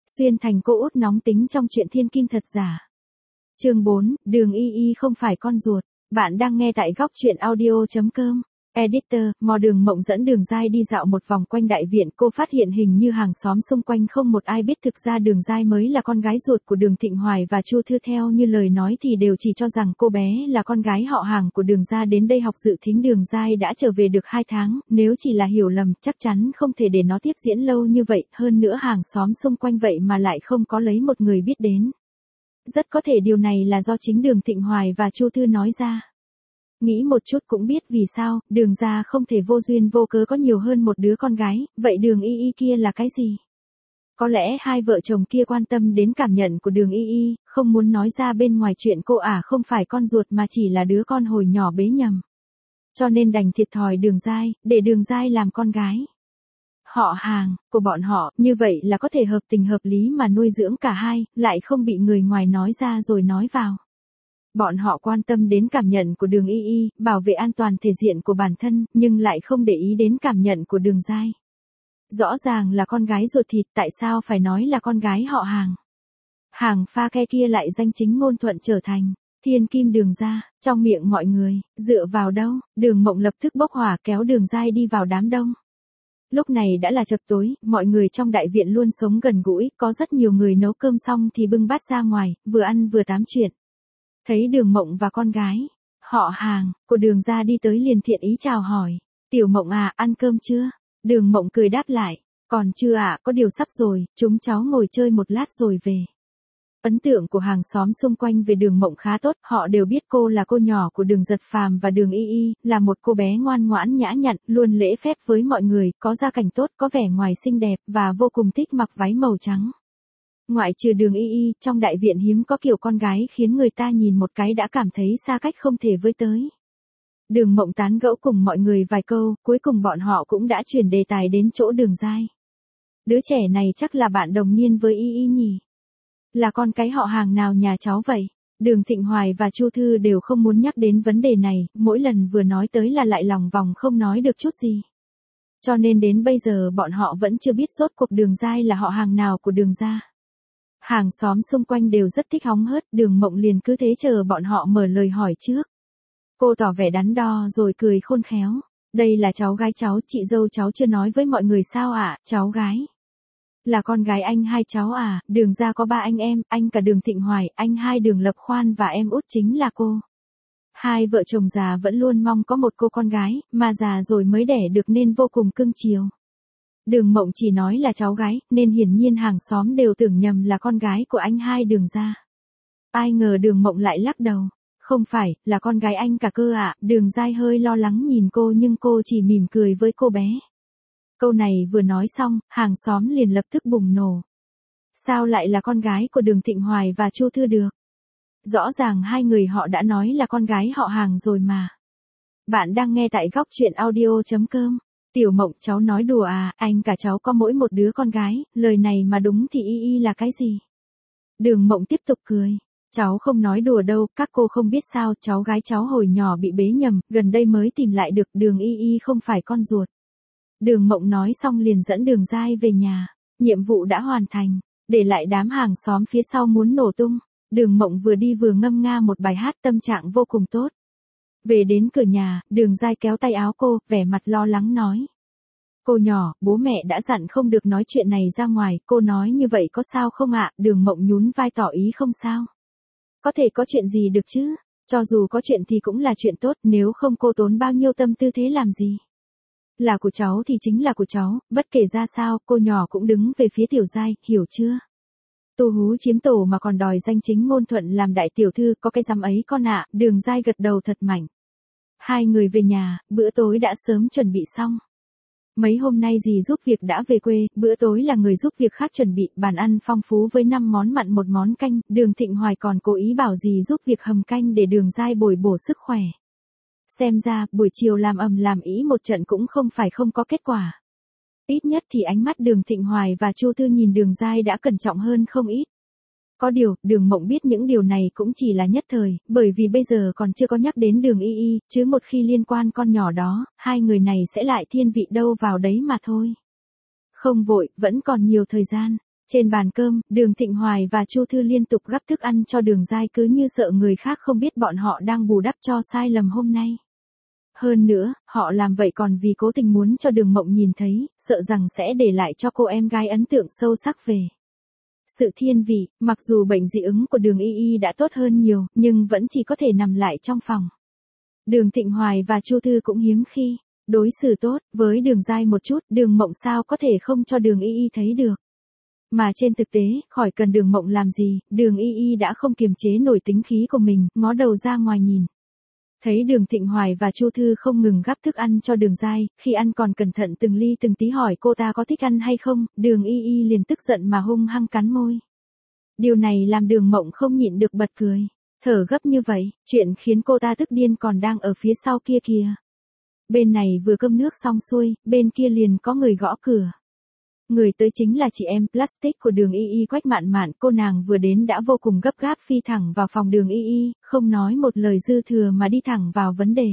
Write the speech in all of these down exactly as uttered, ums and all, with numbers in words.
Xuyên thành cô út nóng tính trong chuyện thiên kim thật giả. Chương bốn, Đường Y Y không phải con ruột. Bạn đang nghe tại góc truyện audio chấm com. Editor, mò Đường Mộng dẫn Đường Giai đi dạo một vòng quanh đại viện, cô phát hiện hình như hàng xóm xung quanh không một ai biết thực ra Đường Giai mới là con gái ruột của Đường Thịnh Hoài và Chu Thư, theo như lời nói thì đều chỉ cho rằng cô bé là con gái họ hàng của Đường gia đến đây học dự thính. Đường Giai đã trở về được hai tháng, nếu chỉ là hiểu lầm chắc chắn không thể để nó tiếp diễn lâu như vậy, hơn nữa hàng xóm xung quanh vậy mà lại không có lấy một người biết đến. Rất có thể điều này là do chính Đường Thịnh Hoài và Chu Thư nói ra. Nghĩ một chút cũng biết vì sao, Đường gia không thể vô duyên vô cớ có nhiều hơn một đứa con gái, vậy Đường Y Y kia là cái gì? Có lẽ hai vợ chồng kia quan tâm đến cảm nhận của Đường Y Y, không muốn nói ra bên ngoài chuyện cô ả không phải con ruột mà chỉ là đứa con hồi nhỏ bế nhầm. Cho nên đành thiệt thòi Đường Giai, để Đường Giai làm con gái. Họ hàng của bọn họ, như vậy là có thể hợp tình hợp lý mà nuôi dưỡng cả hai, lại không bị người ngoài nói ra rồi nói vào. Bọn họ quan tâm đến cảm nhận của Đường Y Y, bảo vệ an toàn thể diện của bản thân, nhưng lại không để ý đến cảm nhận của Đường Giai. Rõ ràng là con gái ruột thịt, tại sao phải nói là con gái họ hàng? Hàng pha ke kia lại danh chính ngôn thuận trở thành thiên kim Đường gia, trong miệng mọi người, dựa vào đâu? Đường Mộng lập tức bốc hỏa kéo Đường Giai đi vào đám đông. Lúc này đã là chập tối, mọi người trong đại viện luôn sống gần gũi, có rất nhiều người nấu cơm xong thì bưng bát ra ngoài, vừa ăn vừa tám chuyện. Thấy Đường Mộng và con gái, họ hàng, của Đường gia đi tới liền thiện ý chào hỏi. Tiểu Mộng à, ăn cơm chưa? Đường Mộng cười đáp lại, còn chưa ạ, à, có điều sắp rồi, chúng cháu ngồi chơi một lát rồi về. Ấn tượng của hàng xóm xung quanh về Đường Mộng khá tốt, họ đều biết cô là cô nhỏ của Đường Giật Phàm và Đường Y Y, là một cô bé ngoan ngoãn nhã nhặn, luôn lễ phép với mọi người, có gia cảnh tốt, có vẻ ngoài xinh đẹp, và vô cùng thích mặc váy màu trắng. Ngoại trừ Đường Y Y, trong đại viện hiếm có kiểu con gái khiến người ta nhìn một cái đã cảm thấy xa cách không thể với tới. Đường Mộng tán gẫu cùng mọi người vài câu, cuối cùng bọn họ cũng đã chuyển đề tài đến chỗ Đường Giai. Đứa trẻ này chắc là bạn đồng niên với Y Y nhỉ? Là con cái họ hàng nào nhà cháu vậy? Đường Thịnh Hoài và Chu Thư đều không muốn nhắc đến vấn đề này, mỗi lần vừa nói tới là lại lòng vòng không nói được chút gì. Cho nên đến bây giờ bọn họ vẫn chưa biết rốt cuộc Đường Giai là họ hàng nào của Đường gia. Hàng xóm xung quanh đều rất thích hóng hớt, Đường Mộng liền cứ thế chờ bọn họ mở lời hỏi trước. Cô tỏ vẻ đắn đo rồi cười khôn khéo. Đây là cháu gái cháu, chị dâu cháu chưa nói với mọi người sao ạ, à? Cháu gái. Là con gái anh hai cháu à, Đường gia có ba anh em, anh cả Đường Thịnh Hoài, anh hai Đường Lập Khoan và em út chính là cô. Hai vợ chồng già vẫn luôn mong có một cô con gái, mà già rồi mới đẻ được nên vô cùng cưng chiều. Đường Mộng chỉ nói là cháu gái, nên hiển nhiên hàng xóm đều tưởng nhầm là con gái của anh hai Đường gia. Ai ngờ Đường Mộng lại lắc đầu. Không phải, là con gái anh cả cơ ạ, à. Đường Giai hơi lo lắng nhìn cô nhưng cô chỉ mỉm cười với cô bé. Câu này vừa nói xong, hàng xóm liền lập tức bùng nổ. Sao lại là con gái của Đường Thịnh Hoài và Chu Thư được? Rõ ràng hai người họ đã nói là con gái họ hàng rồi mà. Bạn đang nghe tại góc truyện audio chấm com. Tiểu Mộng, cháu nói đùa à, anh cả cháu có mỗi một đứa con gái, lời này mà đúng thì Y Y là cái gì? Đường Mộng tiếp tục cười. Cháu không nói đùa đâu, các cô không biết sao, cháu gái cháu hồi nhỏ bị bế nhầm, gần đây mới tìm lại được, Đường Y Y không phải con ruột. Đường Mộng nói xong liền dẫn Đường Giai về nhà, nhiệm vụ đã hoàn thành, để lại đám hàng xóm phía sau muốn nổ tung. Đường Mộng vừa đi vừa ngâm nga một bài hát, tâm trạng vô cùng tốt. Về đến cửa nhà, Đường Giai kéo tay áo cô, vẻ mặt lo lắng nói. Cô nhỏ, bố mẹ đã dặn không được nói chuyện này ra ngoài, cô nói như vậy có sao không ạ? Đường Mộng nhún vai tỏ ý không sao. Có thể có chuyện gì được chứ, cho dù có chuyện thì cũng là chuyện tốt, nếu không cô tốn bao nhiêu tâm tư thế làm gì. Là của cháu thì chính là của cháu, bất kể ra sao, cô nhỏ cũng đứng về phía Tiểu Giai, hiểu chưa? Tu hú chiếm tổ mà còn đòi danh chính ngôn thuận làm đại tiểu thư, có cái dám ấy con ạ, Đường Giai gật đầu thật mạnh. Hai người về nhà, bữa tối đã sớm chuẩn bị xong. Mấy hôm nay dì giúp việc đã về quê, bữa tối là người giúp việc khác chuẩn bị, bàn ăn phong phú với năm món mặn một món canh, Đường Thịnh Hoài còn cố ý bảo dì giúp việc hầm canh để Đường Giai bồi bổ sức khỏe. Xem ra, buổi chiều làm ầm làm ý một trận cũng không phải không có kết quả. Ít nhất thì ánh mắt Đường Thịnh Hoài và Chu Thư nhìn Đường Giai đã cẩn trọng hơn không ít. Có điều, Đường Mộng biết những điều này cũng chỉ là nhất thời, bởi vì bây giờ còn chưa có nhắc đến Đường Y Y, chứ một khi liên quan con nhỏ đó, hai người này sẽ lại thiên vị đâu vào đấy mà thôi. Không vội, vẫn còn nhiều thời gian. Trên bàn cơm, Đường Thịnh Hoài và Chu Thư liên tục gắp thức ăn cho Đường Giai cứ như sợ người khác không biết bọn họ đang bù đắp cho sai lầm hôm nay. Hơn nữa, họ làm vậy còn vì cố tình muốn cho Đường Mộng nhìn thấy, sợ rằng sẽ để lại cho cô em gái ấn tượng sâu sắc về sự thiên vị. Mặc dù bệnh dị ứng của Đường Y Y đã tốt hơn nhiều, nhưng vẫn chỉ có thể nằm lại trong phòng. Đường Thịnh Hoài và Chu Thư cũng hiếm khi đối xử tốt với Đường Giai một chút, Đường Mộng sao có thể không cho Đường Y Y thấy được. Mà trên thực tế, khỏi cần Đường Mộng làm gì, Đường Y Y đã không kiềm chế nổi tính khí của mình, ngó đầu ra ngoài nhìn. Thấy Đường Thịnh Hoài và Chu Thư không ngừng gắp thức ăn cho Đường Giai, khi ăn còn cẩn thận từng ly từng tí hỏi cô ta có thích ăn hay không, Đường Y Y liền tức giận mà hung hăng cắn môi. Điều này làm Đường Mộng không nhịn được bật cười. Thở gấp như vậy, chuyện khiến cô ta tức điên còn đang ở phía sau kia kìa. Bên này vừa cơm nước xong xuôi, bên kia liền có người gõ cửa. Người tới chính là chị em plastic của Đường Y Y Quách Mạn Mạn, cô nàng vừa đến đã vô cùng gấp gáp phi thẳng vào phòng Đường Y Y, không nói một lời dư thừa mà đi thẳng vào vấn đề.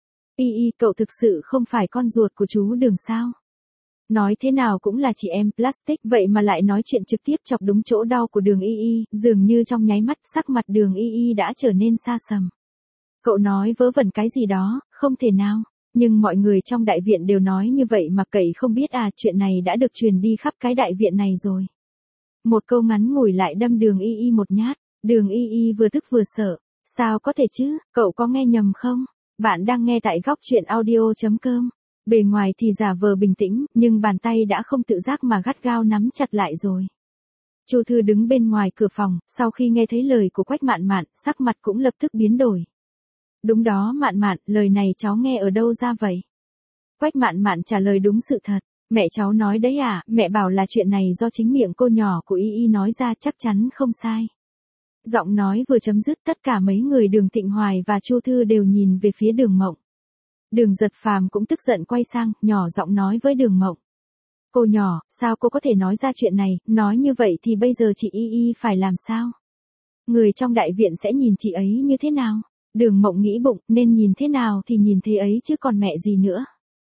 Y Y, cậu thực sự không phải con ruột của chú Đường sao? Nói thế nào cũng là chị em plastic, vậy mà lại nói chuyện trực tiếp chọc đúng chỗ đau của Đường Y Y, dường như trong nháy mắt sắc mặt Đường Y Y đã trở nên xa sầm. Cậu nói vớ vẩn cái gì đó, không thể nào. Nhưng mọi người trong đại viện đều nói như vậy mà cậy không biết à, chuyện này đã được truyền đi khắp cái đại viện này rồi. Một câu ngắn ngủi lại đâm Đường Y Y một nhát, Đường Y Y vừa tức vừa sợ, sao có thể chứ, cậu có nghe nhầm không? Bạn đang nghe tại góc truyện audio chấm com. Bề ngoài thì giả vờ bình tĩnh, nhưng bàn tay đã không tự giác mà gắt gao nắm chặt lại rồi. Chu Thư đứng bên ngoài cửa phòng, sau khi nghe thấy lời của Quách Mạn Mạn, sắc mặt cũng lập tức biến đổi. Đúng đó Mạn Mạn, lời này cháu nghe ở đâu ra vậy? Quách Mạn Mạn trả lời đúng sự thật. Mẹ cháu nói đấy à, mẹ bảo là chuyện này do chính miệng cô nhỏ của Y Y nói ra, chắc chắn không sai. Giọng nói vừa chấm dứt, tất cả mấy người Đường Thịnh Hoài và Chu Thư đều nhìn về phía Đường Mộng. Đường Giật Phàm cũng tức giận quay sang, nhỏ giọng nói với Đường Mộng. Cô nhỏ, sao cô có thể nói ra chuyện này, nói như vậy thì bây giờ chị Y Y phải làm sao? Người trong đại viện sẽ nhìn chị ấy như thế nào? Đường Mộng nghĩ bụng, nên nhìn thế nào thì nhìn thế ấy chứ còn mẹ gì nữa.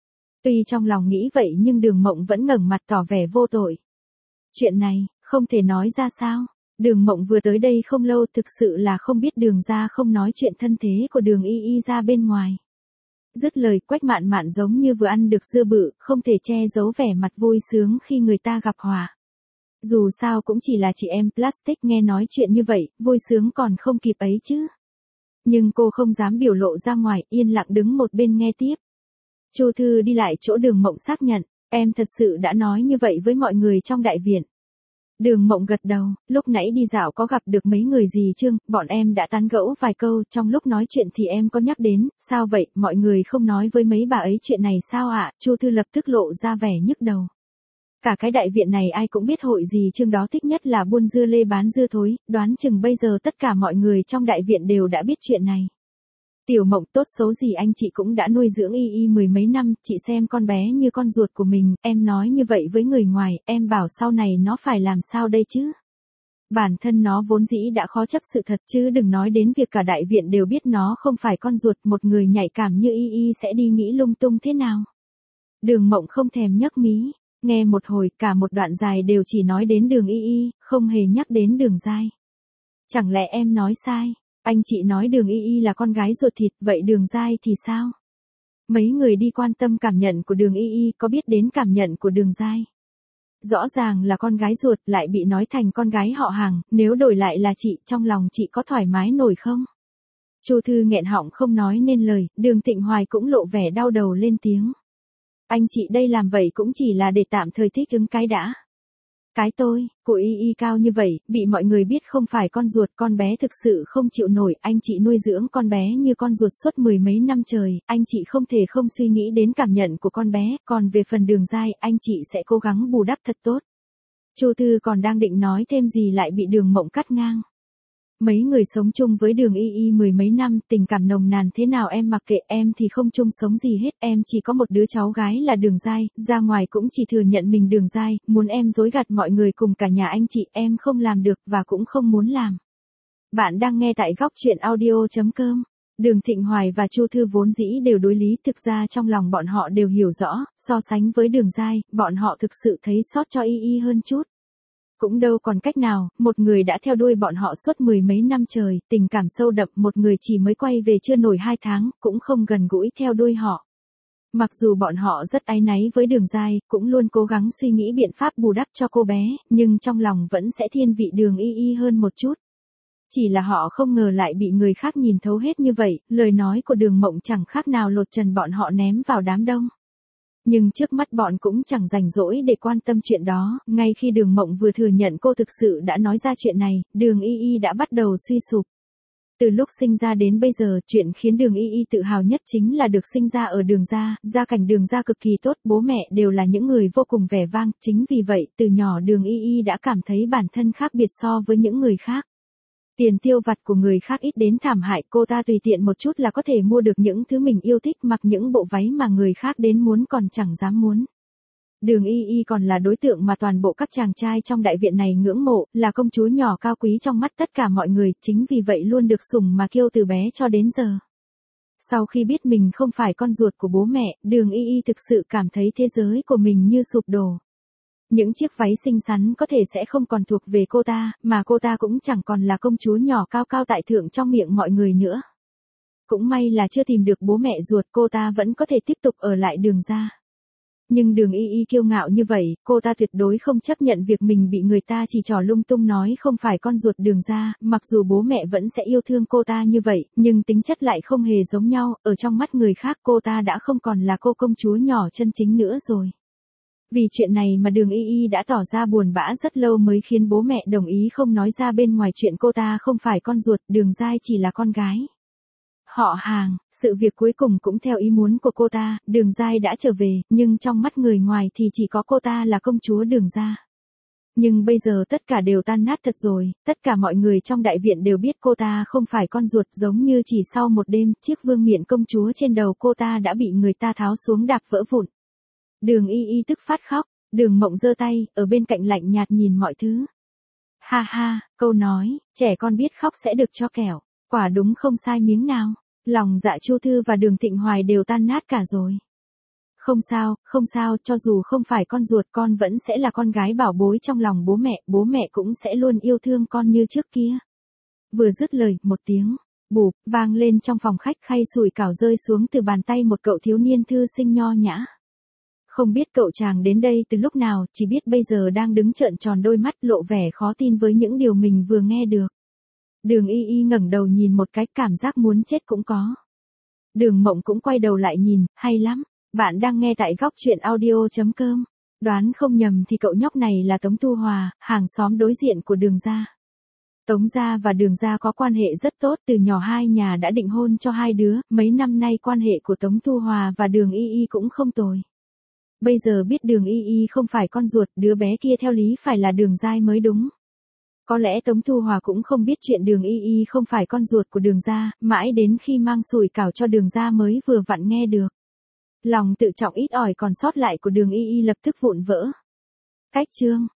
Tuy trong lòng nghĩ vậy nhưng Đường Mộng vẫn ngẩng mặt tỏ vẻ vô tội. Chuyện này, không thể nói ra sao? Đường Mộng vừa tới đây không lâu, thực sự là không biết Đường ra không nói chuyện thân thế của Đường Y Y ra bên ngoài. Dứt lời, Quách Mạn Mạn giống như vừa ăn được dưa bự, không thể che giấu vẻ mặt vui sướng khi người ta gặp họa. Dù sao cũng chỉ là chị em plastic, nghe nói chuyện như vậy, vui sướng còn không kịp ấy chứ. Nhưng cô không dám biểu lộ ra ngoài, yên lặng đứng một bên nghe tiếp. Chu Thư đi lại chỗ Đường Mộng xác nhận, em thật sự đã nói như vậy với mọi người trong đại viện. Đường Mộng gật đầu, lúc nãy đi dạo có gặp được mấy người dì Trương, bọn em đã tán gẫu vài câu, trong lúc nói chuyện thì em có nhắc đến, sao vậy, mọi người không nói với mấy bà ấy chuyện này sao ạ? Chu Thư lập tức lộ ra vẻ nhức đầu. Cả cái đại viện này ai cũng biết hội dì Trương đó thích nhất là buôn dưa lê bán dưa thối, đoán chừng bây giờ tất cả mọi người trong đại viện đều đã biết chuyện này. Tiểu Mộng, tốt xấu gì anh chị cũng đã nuôi dưỡng Y Y mười mấy năm, chị xem con bé như con ruột của mình, em nói như vậy với người ngoài, em bảo sau này nó phải làm sao đây chứ? Bản thân nó vốn dĩ đã khó chấp sự thật chứ đừng nói đến việc cả đại viện đều biết nó không phải con ruột, một người nhạy cảm như Y Y sẽ đi nghĩ lung tung thế nào? Đường Mộng không thèm nhấc mí, nghe một hồi cả một đoạn dài đều chỉ nói đến Đường Y Y, không hề nhắc đến Đường Giai. Chẳng lẽ em nói sai? Anh chị nói Đường Y Y là con gái ruột thịt, vậy Đường Giai thì sao? Mấy người đi quan tâm cảm nhận của Đường Y Y có biết đến cảm nhận của Đường Giai. Rõ ràng là con gái ruột lại bị nói thành con gái họ hàng, nếu đổi lại là chị, trong lòng chị có thoải mái nổi không? Chu Thư nghẹn họng không nói nên lời, Đường Thịnh Hoài cũng lộ vẻ đau đầu lên tiếng. Anh chị đây làm vậy cũng chỉ là để tạm thời thích ứng cái đã. Cái tôi, của Y Y cao như vậy, bị mọi người biết không phải con ruột, con bé thực sự không chịu nổi, anh chị nuôi dưỡng con bé như con ruột suốt mười mấy năm trời, anh chị không thể không suy nghĩ đến cảm nhận của con bé, còn về phần Đường Giai, anh chị sẽ cố gắng bù đắp thật tốt. Chu Thư còn đang định nói thêm gì lại bị Đường Mộng cắt ngang. Mấy người sống chung với Đường Y Y mười mấy năm, tình cảm nồng nàn thế nào em mặc kệ, em thì không chung sống gì hết, em chỉ có một đứa cháu gái là Đường Giai, ra ngoài cũng chỉ thừa nhận mình Đường Giai, muốn em dối gạt mọi người cùng cả nhà anh chị, em không làm được và cũng không muốn làm. Bạn đang nghe tại góc truyện audio chấm com. Đường Thịnh Hoài và Chu Thư vốn dĩ đều đối lý, thực ra trong lòng bọn họ đều hiểu rõ, so sánh với Đường Giai, bọn họ thực sự thấy xót cho Y Y hơn chút. Cũng đâu còn cách nào, một người đã theo đuôi bọn họ suốt mười mấy năm trời, tình cảm sâu đậm, một người chỉ mới quay về chưa nổi hai tháng, cũng không gần gũi theo đuôi họ. Mặc dù bọn họ rất áy náy với Đường Giai, cũng luôn cố gắng suy nghĩ biện pháp bù đắp cho cô bé, nhưng trong lòng vẫn sẽ thiên vị Đường Y Y hơn một chút. Chỉ là họ không ngờ lại bị người khác nhìn thấu hết như vậy, lời nói của Đường Mộng chẳng khác nào lột trần bọn họ ném vào đám đông. Nhưng trước mắt bọn cũng chẳng rảnh rỗi để quan tâm chuyện đó, ngay khi Đường Mộng vừa thừa nhận cô thực sự đã nói ra chuyện này, Đường Y Y đã bắt đầu suy sụp. Từ lúc sinh ra đến bây giờ, chuyện khiến Đường Y Y tự hào nhất chính là được sinh ra ở Đường gia, gia cảnh Đường gia cực kỳ tốt, bố mẹ đều là những người vô cùng vẻ vang, chính vì vậy, từ nhỏ Đường Y Y đã cảm thấy bản thân khác biệt so với những người khác. Tiền tiêu vặt của người khác ít đến thảm hại, cô ta tùy tiện một chút là có thể mua được những thứ mình yêu thích, mặc những bộ váy mà người khác đến muốn còn chẳng dám muốn. Đường Y Y còn là đối tượng mà toàn bộ các chàng trai trong đại viện này ngưỡng mộ, là công chúa nhỏ cao quý trong mắt tất cả mọi người, chính vì vậy luôn được sủng mà kiêu từ bé cho đến giờ. Sau khi biết mình không phải con ruột của bố mẹ, Đường Y Y thực sự cảm thấy thế giới của mình như sụp đổ. Những chiếc váy xinh xắn có thể sẽ không còn thuộc về cô ta, mà cô ta cũng chẳng còn là công chúa nhỏ cao cao tại thượng trong miệng mọi người nữa. Cũng may là chưa tìm được bố mẹ ruột, cô ta vẫn có thể tiếp tục ở lại Đường gia. Nhưng Đường Y Y kiêu ngạo như vậy, cô ta tuyệt đối không chấp nhận việc mình bị người ta chỉ trỏ lung tung nói không phải con ruột Đường gia, mặc dù bố mẹ vẫn sẽ yêu thương cô ta như vậy, nhưng tính chất lại không hề giống nhau, ở trong mắt người khác cô ta đã không còn là cô công chúa nhỏ chân chính nữa rồi. Vì chuyện này mà Đường Y Y đã tỏ ra buồn bã rất lâu mới khiến bố mẹ đồng ý không nói ra bên ngoài chuyện cô ta không phải con ruột, Đường Giai chỉ là con gái. Họ hàng, sự việc cuối cùng cũng theo ý muốn của cô ta, Đường Giai đã trở về, nhưng trong mắt người ngoài thì chỉ có cô ta là công chúa Đường gia. Nhưng bây giờ tất cả đều tan nát thật rồi, tất cả mọi người trong đại viện đều biết cô ta không phải con ruột, giống như chỉ sau một đêm, chiếc vương miện công chúa trên đầu cô ta đã bị người ta tháo xuống đạp vỡ vụn. Đường Y Y tức phát khóc, Đường Mộng giơ tay, ở bên cạnh lạnh nhạt nhìn mọi thứ. Ha ha, câu nói, trẻ con biết khóc sẽ được cho kẹo, quả đúng không sai miếng nào. Lòng Dạ Chu Thư và Đường Thịnh Hoài đều tan nát cả rồi. Không sao, không sao, cho dù không phải con ruột con vẫn sẽ là con gái bảo bối trong lòng bố mẹ, bố mẹ cũng sẽ luôn yêu thương con như trước kia. Vừa dứt lời, một tiếng bụp vang lên trong phòng khách, khay sủi cảo rơi xuống từ bàn tay một cậu thiếu niên thư sinh nho nhã. Không biết cậu chàng đến đây từ lúc nào, chỉ biết bây giờ đang đứng trợn tròn đôi mắt lộ vẻ khó tin với những điều mình vừa nghe được. Đường Y Y ngẩng đầu nhìn một cái, cảm giác muốn chết cũng có. Đường Mộng cũng quay đầu lại nhìn, hay lắm. Bạn đang nghe tại góc truyện audio chấm com. Đoán không nhầm thì cậu nhóc này là Tống Thu Hòa, hàng xóm đối diện của Đường gia. Tống gia và Đường gia có quan hệ rất tốt, từ nhỏ hai nhà đã định hôn cho hai đứa, mấy năm nay quan hệ của Tống Thu Hòa và Đường Y Y cũng không tồi. Bây giờ biết Đường Y Y không phải con ruột, đứa bé kia theo lý phải là Đường Giai mới đúng. Có lẽ Tống Thu Hòa cũng không biết chuyện Đường Y Y không phải con ruột của Đường gia, mãi đến khi mang sủi cảo cho Đường gia mới vừa vặn nghe được. Lòng tự trọng ít ỏi còn sót lại của Đường Y Y lập tức vụn vỡ. Cách chương